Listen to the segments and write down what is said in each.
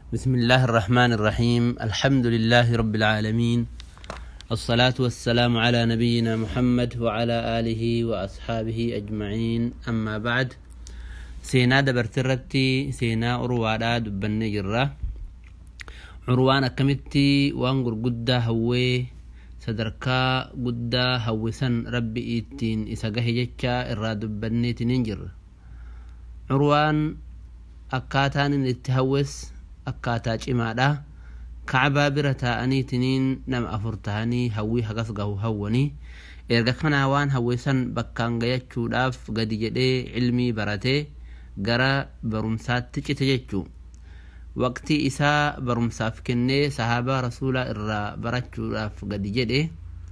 بسم الله الرحمن الرحيم. الحمد لله رب العالمين، الصلاة والسلام على نبينا محمد وعلى آله وأصحابه أجمعين. أما بعد، سينا دبرترتي سينا أروادا دبن جرة عروان أكمتي وانقر قدى هوي صدركا قدى هوسن ربي إيتين إساقه جتشا إرا دبني تننجر. عروان أكاتان الاتهوس akkaataa cimaadha. Ka'baa bira taa'anii tiniin nama afurtahanii hawwii hagas gahu hawwanii erga kana waan hawwisan bakkaan gayachuudhaaf gadi jedhee ilmii baratee gara barumsaatti cite jechuu. Waqtii isaa barumsaaf kennee sahaaba rasuula irraa barachuudhaaf gadi jedhee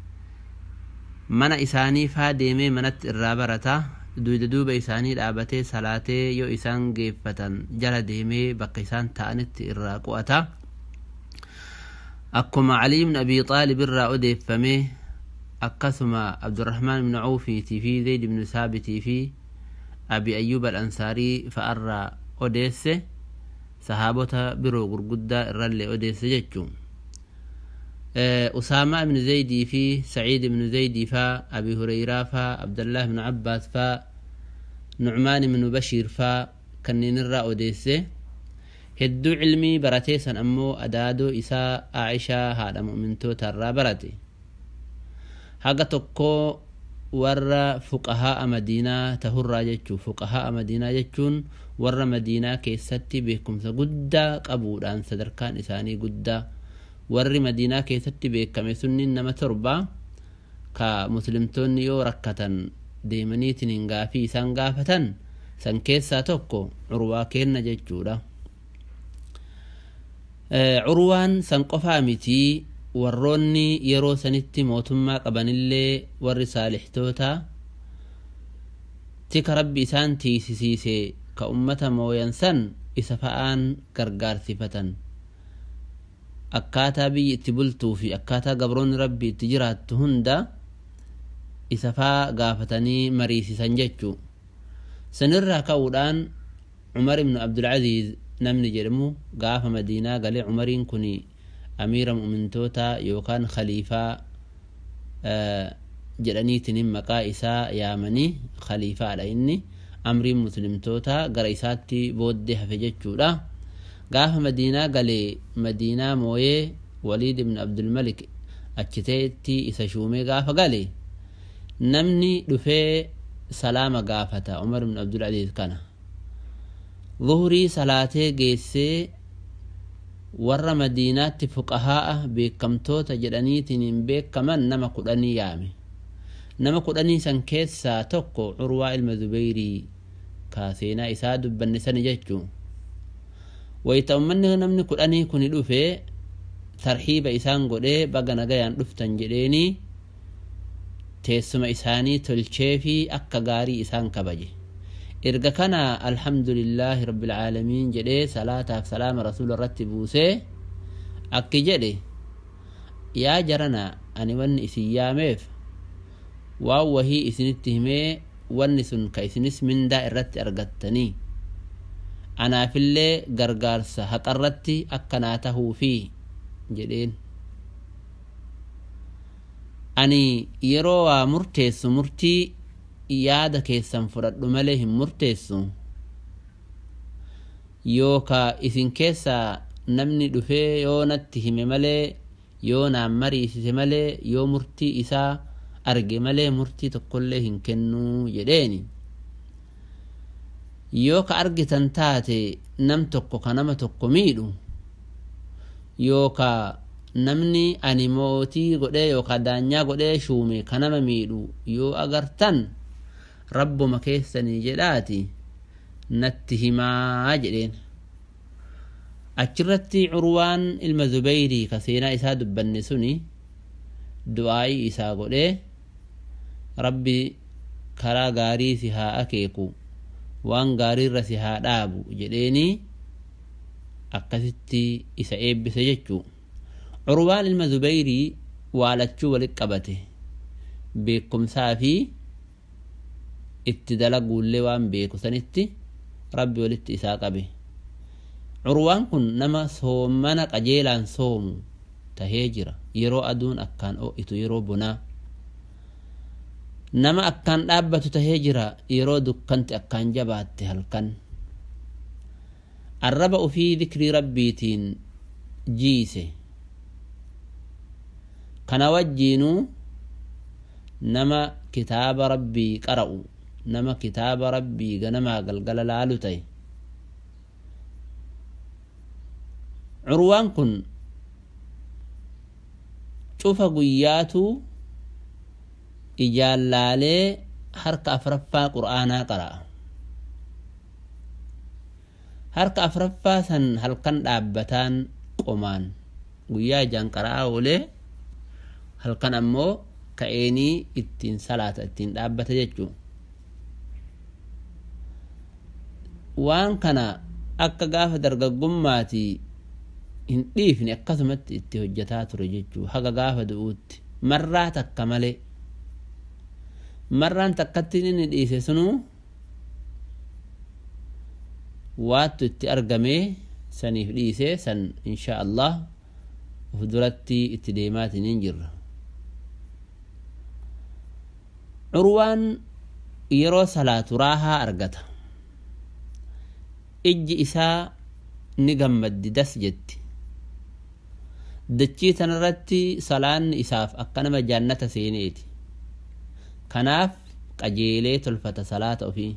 mana isaanii faa deemee manatti irraa barata. duuba isaanii dhaabatee salaatee yoo isaan geeffatan jala deemee bakka isaan ta'anitti irraa qo'ata. Akkuma Ali ibn Abi Talib irraa odeeffame akkasuma Abdurrahman ibn Awfi fi Zayd ibn Thabit fi Abi Ayyub al-Ansari fa'arraa odeesse sahaabota biroo gurguddaa irrallee odeesse jechuun. أسامة بن زيد في سعيد بن زيد فا أبي هريرة فا عبد الله بن عباس فا نعمان بن بشير فا كنين الرأو ديسي هدو علمي براتيسا أمو أدادو إساء عائشة هذا مؤمنتو ترى براتي هاقا تقو ور فقهاء مدينة تهر جتشو فقهاء مدينة جتشون ور مدينة كيستي بكم سقدا قبودان صدركان إساني قدا warri madiinaa keessatti beekame sunniin nama torba ka muslimtoonni yoo rakkatan deemaniitiin gaafii isaan gaafatan san keessaa tokko urwaa kenna jechuudha. Urwaan san qofaa miti, warroonni yeroo sanitti mootummaa qabanillee warri saalihtoota tika rabbi isaan tiisisiise ka ummata mooyan san isa fa'aan gargaarsifatan. akkaataa biyyi itti bultuu fi akkaataa gabroonni rabbi itti jiraattu hunda isa faa gaafatanii mariisisan jechuu. sanirraa ka'uudhaan Umar ibn Abdul Aziz namni jedhamu gaafa madiinaa galee Umariin kun amiira mu'mintoota yookaan khaliifaa jedhaniitiin maqaa isaa yaamanii khaliifaadha inni, amriin muslimtoota gara isaatti booddee hafe jechuudha. gaafa madiinaa galee madiinaa mooyee Waliid ibn Abdul Malik achiteetti isa shuumee gaafa galee namni dhufee salaama gaafata Umar ibn Abdul Aziz kana. Zuhrii salaatee geessee warra madiinaatti fuqahaa beekamtoota jedhaniitiin beekaman nama 10 yaame. nama 10 san keessaa tokko Urwaa ilma Zubayrii ka seenaa isaa dubbanne san jechuu. wayita ummanni namni 10 kun dhufee tarhiiba isaan godhee baga nagayaan dhuftan jedheeni teessuma isaanii tolchee fi akka gaarii isaan kabaje. erga kana alhamdulillahi rabbil aalamiin jedhee salaataaf salaama rasuula irratti buusee akki jedhe, yaa jarana ani wanni isin yaameef waan wahii isinitti himee wanni sun ka isinis mindaa irratti argattanii anaafillee gargaarsa haqarratti akkanaa tahuu fi jedheen. ani yeroo waa murteessu murtii yaada keessan fudhadhu malee hin murteessu. yookaa isin keessaa namni dhufee yoo natti hime malee yoo naan mariisise malee yoo murtii isaa arge malee murtii tokkollee hin kennuu jedheeni. yoo ka argitan taate nam tokko ka nama tokko miidhu yookaa namni ani mootii godhee yookaa daanyaa godhee shuume ka nama miidhu yoo agartan rabbuma keessanii jedhaati natti himaa jedheen. achirratti Urwaan ilma Zubayrii ka seenaa isaa dubbanne suni du'aa'ii isaa godhee rabbi karaa gaarii si haa akeeku waan gaariirra si haa dhaabu jedheeni akkasitti isa eebbise jechuu. Urwaan ilma Zubayrii waalachuu walit qabate, beekumsaa fi itti dalaguullee waan beeku sanitti rabbi walitti isaa qabe. عروان كن نما صومنا قجيلان صوم تهجرة يرو أدون أكان أو إتو يرو بنا نما أكان أبا تهجرة يرو دكانت أكان جبات هلكن الربأ في ذكر ربيتين جيسه كان وجينو نما كتاب ربي قرأوا نما كتاب ربي غنما قلقل لالوتي عروان كن شوف قياتو إجالالي حرك أفرفا قرآنا قرأ حرك أفرفا سن هلكن دابتان قمان قيا جان قرأ ولي هلكن أمو كأيني اتين صلاة اتين دابت ججو وان كان أكا قاف درقا قماتي هنديفني أكثمت اتهجتات رججو حقا قاف دؤوت مرة تكملي مرة تكتني نديسي سنو واتو اتأرقمي سنيف ديسي سن إن شاء الله وفدرتي اتديمات ننجر عروان يرو صلاة راها أرقتا إج إساء نقمد دس جتي دجي تنرتي صلاة إساف أكنما جنة سينيتي كناف قجيلي تلفت صلاة في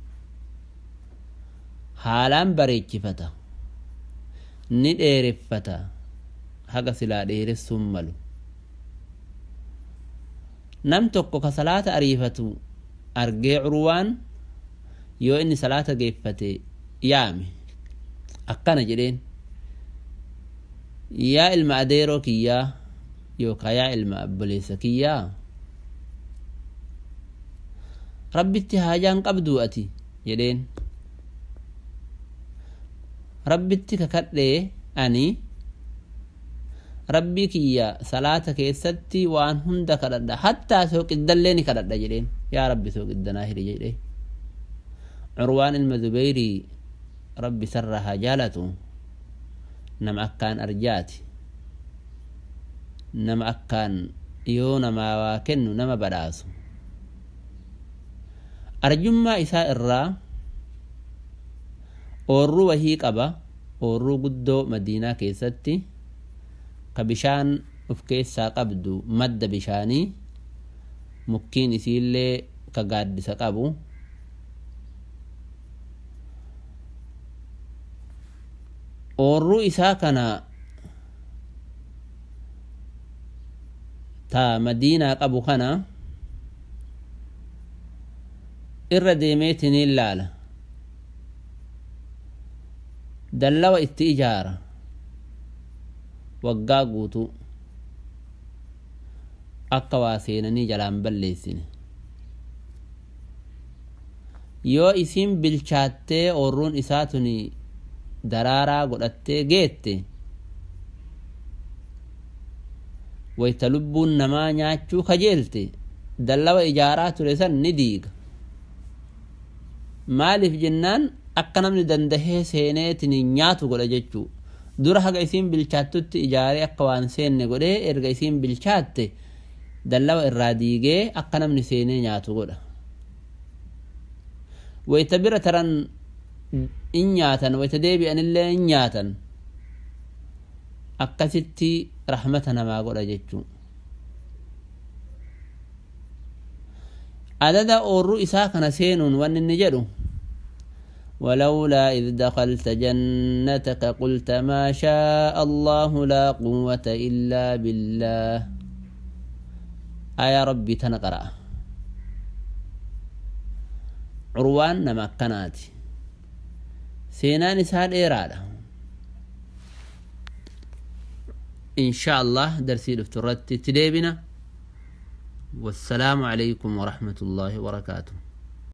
حالان بريك فتا ندير فتا حقا سلا دير السمالو نمتوكو كصلاة أريفتو أرقي عروان يو إني صلاة قيفتي يامي أكنا جدين يا المعديرو كيا يوكا يا المعبليس كيا ربي اتهاجان قبدو أتي جدين ربي اتككدي أني ربي كيا صلاة كيستي وان هند كرد حتى سوق الدلين كرد جدين يا ربي سوق الدناهر جدين عروان المذبيري ربي سرها جالته نم أكان أرجاتي نم أكان يون ما واكن نم بداسو أرجما إساء الرا أورو وهي قبا أورو قدو مدينة كيستي كبشان أفكيسا قبدو مد بشاني مكين إسيلي كقاد سقابو أورو إساء كان تا مدينة قبو كان إرديميتني اللالة دلوا استئجارة وقاقوتو أقواسينني جلان بليسيني يو اسم بالشاتي أورون إساتني درارا قلت جيتي ويتلبون نما نياتشو خجلتي دلوا إجارات لسان نديق مالف جنان أكنا من دنده سينيتني نياتو قل جيتشو دورا حقا اسم بالشاتو إجاري أقوان سين نقوله إرقا اسم بالشاتي دلوا إراديقي أكنا من سيني نياتو قل ويتبر تران إنياتا ويتديبي أن الله إنياتا أكستي رحمتنا ما قول أجيتشو أددا أورو إساكنا سينون وان النجلو ولولا إذ دخلت جنتك قلت ما شاء الله لا قوة إلا بالله آيا ربي تنقرأ عروان نمكناتي سينان سهل إرادة إن شاء الله درسي دفترتي تديبنا والسلام عليكم ورحمة الله وبركاته.